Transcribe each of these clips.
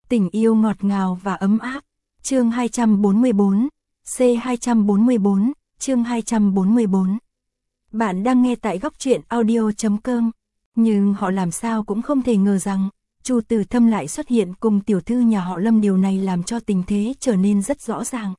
Tình yêu ngọt ngào và ấm áp. Chương 244, C244, chương 244. Bạn đang nghe tại góc truyện audio.com. Nhưng họ làm sao cũng không thể ngờ rằng Chu Từ Thâm lại xuất hiện cùng tiểu thư nhà họ Lâm, điều này làm cho tình thế trở nên rất rõ ràng.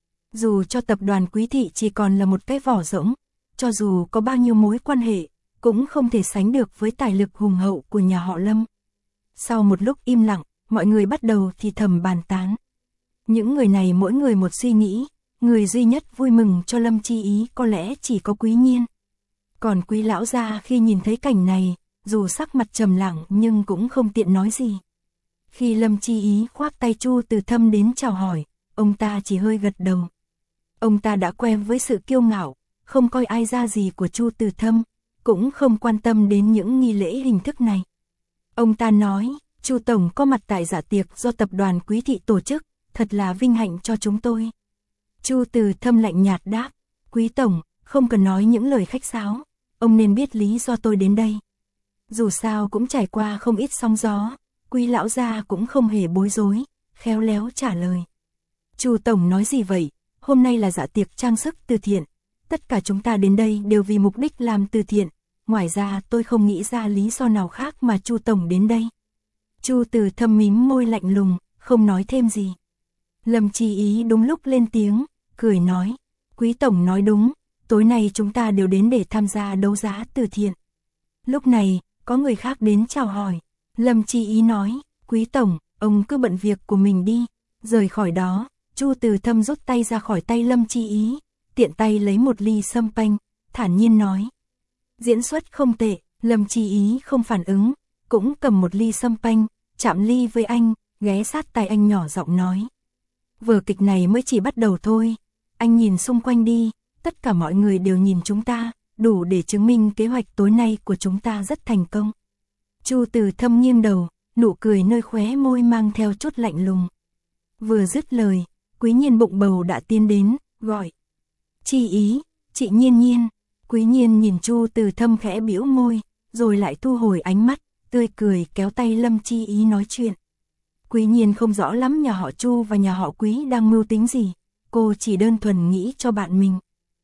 Dù cho tập đoàn Quý Thị chỉ còn là một cái vỏ rỗng, cho dù có bao nhiêu mối quan hệ, cũng không thể sánh được với tài lực hùng hậu của nhà họ Lâm. Sau một lúc im lặng, mọi người bắt đầu thì thầm bàn tán. Những người này mỗi người một suy nghĩ, người duy nhất vui mừng cho Lâm Chi Ý có lẽ chỉ có Quý Nhiên. Còn Quý lão gia khi nhìn thấy cảnh này, dù sắc mặt trầm lặng nhưng cũng không tiện nói gì. Khi Lâm Chi Ý khoác tay Chu Từ Thâm đến chào hỏi, ông ta chỉ hơi gật đầu. Ông ta đã quen với sự kiêu ngạo, không coi ai ra gì của Chu Từ Thâm, cũng không quan tâm đến những nghi lễ hình thức này. Ông ta nói, Chu Tổng có mặt tại dạ tiệc do tập đoàn Quý Thị tổ chức, thật là vinh hạnh cho chúng tôi. Chu Từ Thâm lạnh nhạt đáp, Quý Tổng, không cần nói những lời khách sáo, ông nên biết lý do tôi đến đây. Dù sao cũng trải qua không ít sóng gió, Quý lão gia cũng không hề bối rối, khéo léo trả lời. Chu Tổng nói gì vậy, hôm nay là dạ tiệc trang sức từ thiện, tất cả chúng ta đến đây đều vì mục đích làm từ thiện, ngoài ra tôi không nghĩ ra lý do nào khác mà Chu Tổng đến đây. Chu Từ Thâm mím môi lạnh lùng, không nói thêm gì. Lâm Chi Ý đúng lúc lên tiếng, cười nói, Quý Tổng nói đúng, tối nay chúng ta đều đến để tham gia đấu giá từ thiện. Lúc này, có người khác đến chào hỏi. Lâm Chi Ý nói, Quý Tổng, ông cứ bận việc của mình đi. Rời khỏi đó, Chu Từ Thâm rút tay ra khỏi tay Lâm Chi Ý, tiện tay lấy một ly sâm panh, thản nhiên nói. Diễn xuất không tệ. Lâm Chi Ý không phản ứng, cũng cầm một ly sâm panh, chạm ly với anh, ghé sát tai anh nhỏ giọng nói. Vở kịch này mới chỉ bắt đầu thôi, anh nhìn xung quanh đi, tất cả mọi người đều nhìn chúng ta, đủ để chứng minh kế hoạch tối nay của chúng ta rất thành công. Chu Từ Thâm nghiêng đầu, nụ cười nơi khóe môi mang theo chút lạnh lùng. Vừa dứt lời, Quý Nhiên bụng bầu đã tiến đến, gọi. Chi Ý, chị Nhiên Nhiên. Quý Nhiên nhìn Chu Từ Thâm khẽ bĩu môi, rồi lại thu hồi ánh mắt, tươi cười kéo tay Lâm Chi Ý nói chuyện. Quý Nhiên không rõ lắm nhà họ Chu và nhà họ Quý đang mưu tính gì, cô chỉ đơn thuần nghĩ cho bạn mình.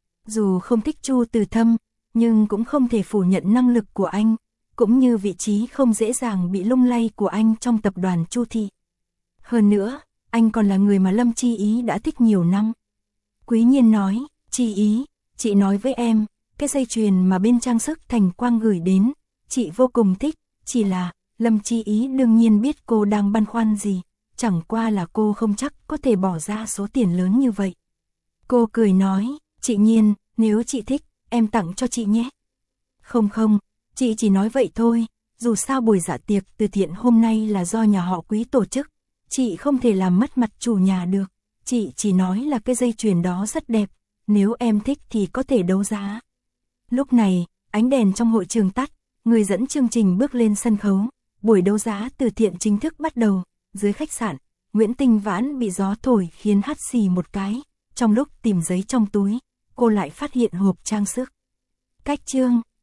Dù không thích Chu Từ Thâm, nhưng cũng không thể phủ nhận năng lực của anh, cũng như vị trí không dễ dàng bị lung lay của anh trong tập đoàn Chu Thị. Hơn nữa, anh còn là người mà Lâm Chi Ý đã thích nhiều năm. Quý Nhiên nói, Chi Ý, chị nói với em, cái dây chuyền mà bên trang sức Thành Quang gửi đến, chị vô cùng thích, chỉ là, Lâm Chi Ý đương nhiên biết cô đang băn khoăn gì, chẳng qua là cô không chắc có thể bỏ ra số tiền lớn như vậy. Cô cười nói, chị Nhiên, nếu chị thích, em tặng cho chị nhé. Không, chị chỉ nói vậy thôi, dù sao buổi dạ tiệc từ thiện hôm nay là do nhà họ Quý tổ chức, chị không thể làm mất mặt chủ nhà được, chị chỉ nói là cái dây chuyền đó rất đẹp, nếu em thích thì có thể đấu giá. Lúc này, ánh đèn trong hội trường tắt, người dẫn chương trình bước lên sân khấu, buổi đấu giá từ thiện chính thức bắt đầu. Dưới khách sạn, Nguyễn Tinh Vãn bị gió thổi khiến hắt xì một cái, trong lúc tìm giấy trong túi, cô lại phát hiện hộp trang sức. Cách chương